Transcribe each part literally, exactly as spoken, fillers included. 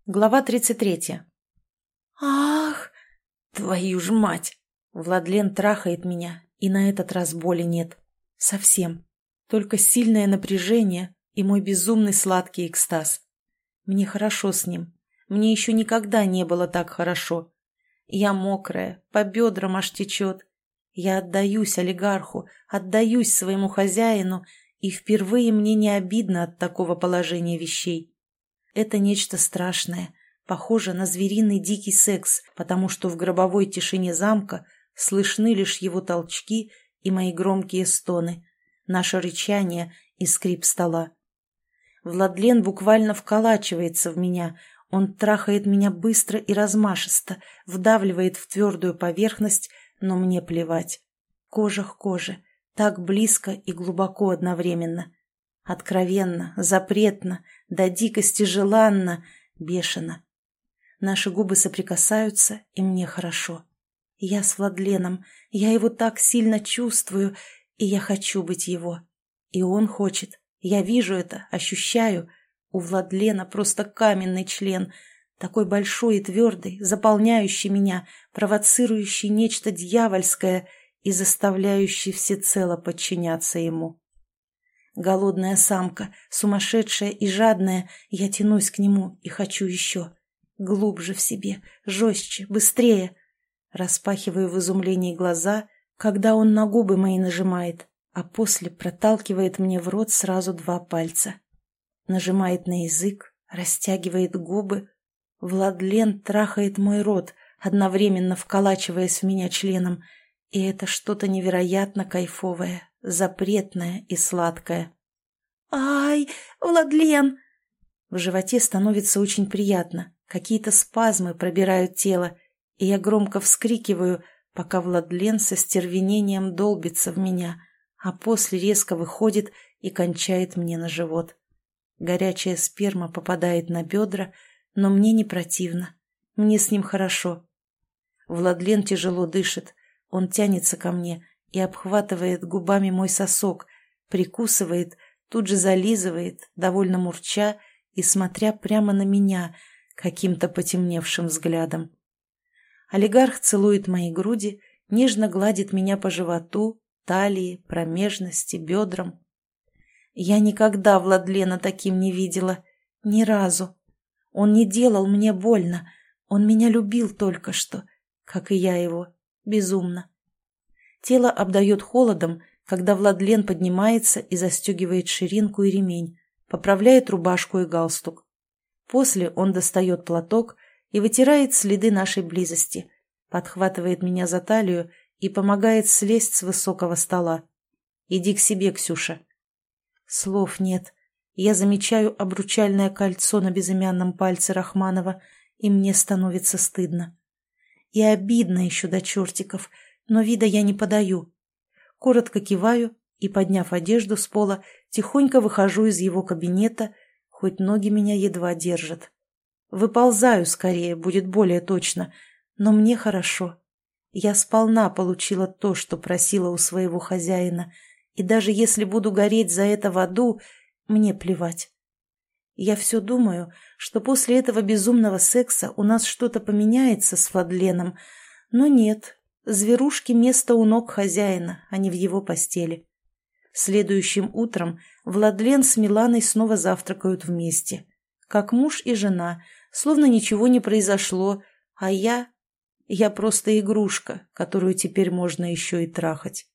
Глава тридцать третья. Ах, твою ж мать! Владлен трахает меня, и на этот раз боли нет. Совсем. Только сильное напряжение и мой безумный сладкий экстаз. Мне хорошо с ним. Мне еще никогда не было так хорошо. Я мокрая, по бедрам аж течет. Я отдаюсь олигарху, отдаюсь своему хозяину, и впервые мне не обидно от такого положения вещей. Это нечто страшное, похоже на звериный дикий секс, потому что в гробовой тишине замка слышны лишь его толчки и мои громкие стоны, наше рычание и скрип стола. Владлен буквально вколачивается в меня, он трахает меня быстро и размашисто, вдавливает в твердую поверхность, но мне плевать. Кожа к коже, так близко и глубоко одновременно. Откровенно, запретно, до дикости желанно, бешено. Наши губы соприкасаются, и мне хорошо. Я с Владленом, я его так сильно чувствую, и я хочу быть его. И он хочет, я вижу это, ощущаю. У Владлена просто каменный член, такой большой и твердый, заполняющий меня, провоцирующий нечто дьявольское и заставляющий всецело подчиняться ему. Голодная самка, сумасшедшая и жадная, я тянусь к нему и хочу еще. Глубже в себе, жестче, быстрее. Распахиваю в изумлении глаза, когда он на губы мои нажимает, а после проталкивает мне в рот сразу два пальца. Нажимает на язык, растягивает губы. Владлен трахает мой рот, одновременно вколачиваясь в меня членом, и это что-то невероятно кайфовое, запретное и сладкое. «Ай, Владлен!» В животе становится очень приятно, какие-то спазмы пробирают тело, и я громко вскрикиваю, пока Владлен со стервенением долбится в меня, а после резко выходит и кончает мне на живот. Горячая сперма попадает на бедра, но мне не противно, мне с ним хорошо. Владлен тяжело дышит, он тянется ко мне и обхватывает губами мой сосок, прикусывает, тут же зализывает, довольно мурча и смотря прямо на меня каким-то потемневшим взглядом. Олигарх целует мои груди, нежно гладит меня по животу, талии, промежности, бедрам. Я никогда Владлена таким не видела, ни разу. Он не делал мне больно, он меня любил только что, как и я его, безумно. Тело обдает холодом, когда Владлен поднимается и застегивает ширинку и ремень, поправляет рубашку и галстук. После он достает платок и вытирает следы нашей близости, подхватывает меня за талию и помогает слезть с высокого стола. «Иди к себе, Ксюша». Слов нет. Я замечаю обручальное кольцо на безымянном пальце Рахманова, и мне становится стыдно. И обидно еще до чертиков, но вида я не подаю. Коротко киваю и, подняв одежду с пола, тихонько выхожу из его кабинета, хоть ноги меня едва держат. Выползаю скорее, будет более точно, но мне хорошо. Я сполна получила то, что просила у своего хозяина, и даже если буду гореть за это в аду, мне плевать. Я все думаю, что после этого безумного секса у нас что-то поменяется с Владленом, но нет, зверушке место у ног хозяина, а не в его постели. Следующим утром Владлен с Миланой снова завтракают вместе, как муж и жена, словно ничего не произошло, а я... Я просто игрушка, которую теперь можно еще и трахать.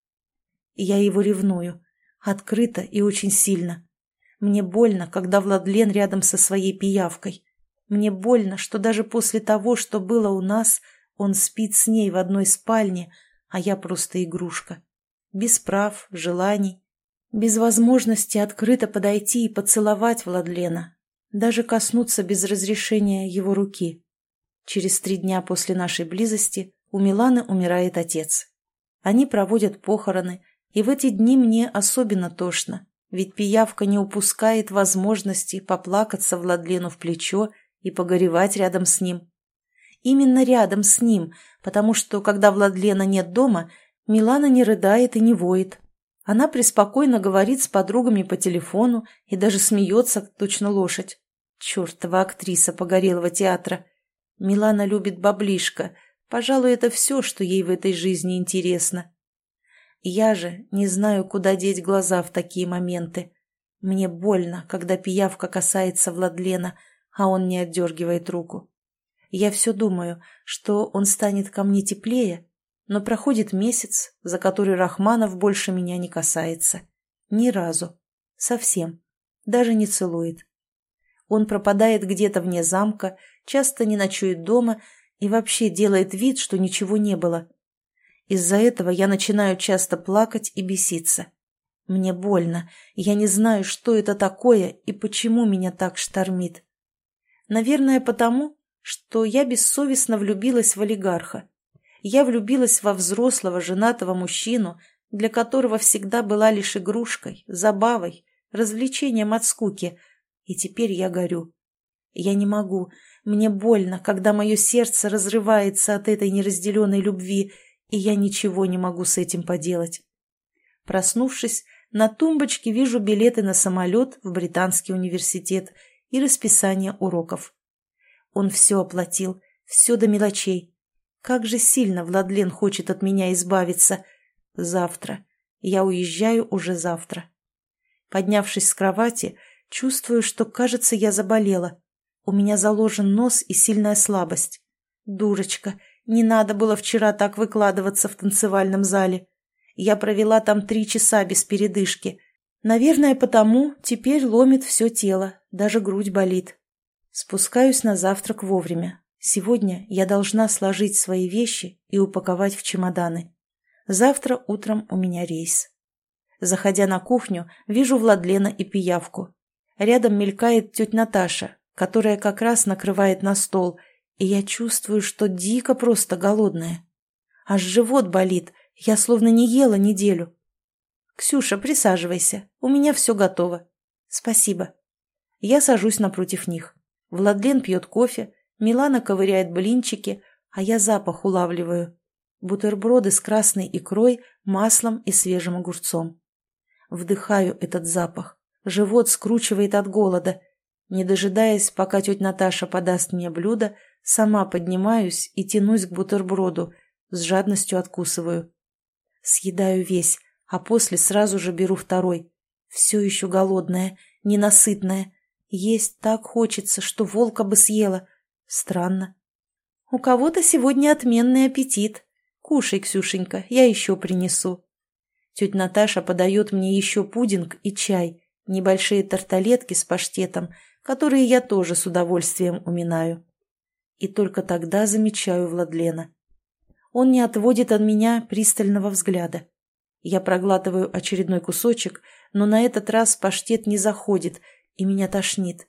Я его ревную, открыто и очень сильно. Мне больно, когда Владлен рядом со своей пиявкой. Мне больно, что даже после того, что было у нас, он спит с ней в одной спальне, а я просто игрушка. Без прав, желаний, без возможности открыто подойти и поцеловать Владлена, даже коснуться без разрешения его руки. Через три дня после нашей близости у Миланы умирает отец. Они проводят похороны, и в эти дни мне особенно тошно, ведь пиявка не упускает возможности поплакаться Владлену в плечо и погоревать рядом с ним. Именно рядом с ним, потому что, когда Владлена нет дома, Милана не рыдает и не воет. Она преспокойно говорит с подругами по телефону и даже смеется, точно лошадь. Чертова актриса погорелого театра. Милана любит баблишко. Пожалуй, это все, что ей в этой жизни интересно. Я же не знаю, куда деть глаза в такие моменты. Мне больно, когда пиявка касается Владлена, а он не отдергивает руку. Я все думаю, что он станет ко мне теплее, но проходит месяц, за который Рахманов больше меня не касается. Ни разу. Совсем. Даже не целует. Он пропадает где-то вне замка, часто не ночует дома и вообще делает вид, что ничего не было. Из-за этого я начинаю часто плакать и беситься. Мне больно, я не знаю, что это такое и почему меня так штормит. Наверное, потому, что я бессовестно влюбилась в олигарха. Я влюбилась во взрослого женатого мужчину, для которого всегда была лишь игрушкой, забавой, развлечением от скуки, и теперь я горю. Я не могу, мне больно, когда мое сердце разрывается от этой неразделенной любви, и я ничего не могу с этим поделать. Проснувшись, на тумбочке вижу билеты на самолет в Британский университет и расписание уроков. Он все оплатил, все до мелочей. Как же сильно Владлен хочет от меня избавиться. Завтра. Я уезжаю уже завтра. Поднявшись с кровати, чувствую, что, кажется, я заболела. У меня заложен нос и сильная слабость. Дурочка, не надо было вчера так выкладываться в танцевальном зале. Я провела там три часа без передышки. Наверное, потому теперь ломит все тело, даже грудь болит. Спускаюсь на завтрак вовремя. Сегодня я должна сложить свои вещи и упаковать в чемоданы. Завтра утром у меня рейс. Заходя на кухню, вижу Владлена и пиявку. Рядом мелькает тетя Наташа, которая как раз накрывает на стол, и я чувствую, что дико просто голодная. Аж живот болит, я словно не ела неделю. «Ксюша, присаживайся, у меня все готово». «Спасибо». Я сажусь напротив них. Владлен пьет кофе, Милана ковыряет блинчики, а я запах улавливаю. Бутерброды с красной икрой, маслом и свежим огурцом. Вдыхаю этот запах. Живот скручивает от голода. Не дожидаясь, пока тетя Наташа подаст мне блюдо, сама поднимаюсь и тянусь к бутерброду, с жадностью откусываю. Съедаю весь, а после сразу же беру второй. Все еще голодная, ненасытная. Есть так хочется, что волка бы съела. Странно. У кого-то сегодня отменный аппетит. Кушай, Ксюшенька, я еще принесу. Тетя Наташа подает мне еще пудинг и чай, небольшие тарталетки с паштетом, которые я тоже с удовольствием уминаю. И только тогда замечаю Владлена. Он не отводит от меня пристального взгляда. Я проглатываю очередной кусочек, но на этот раз паштет не заходит, и меня тошнит.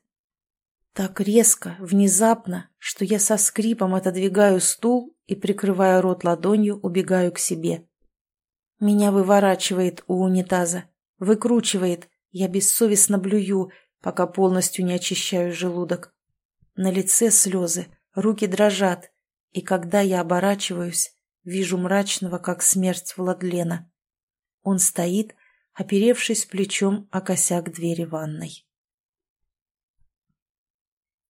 Так резко, внезапно, что я со скрипом отодвигаю стул и, прикрывая рот ладонью, убегаю к себе. Меня выворачивает у унитаза, выкручивает, я бессовестно блюю, пока полностью не очищаю желудок. На лице слезы, руки дрожат, и когда я оборачиваюсь, вижу мрачного, как смерть, Владлена. Он стоит, оперевшись плечом о косяк двери ванной.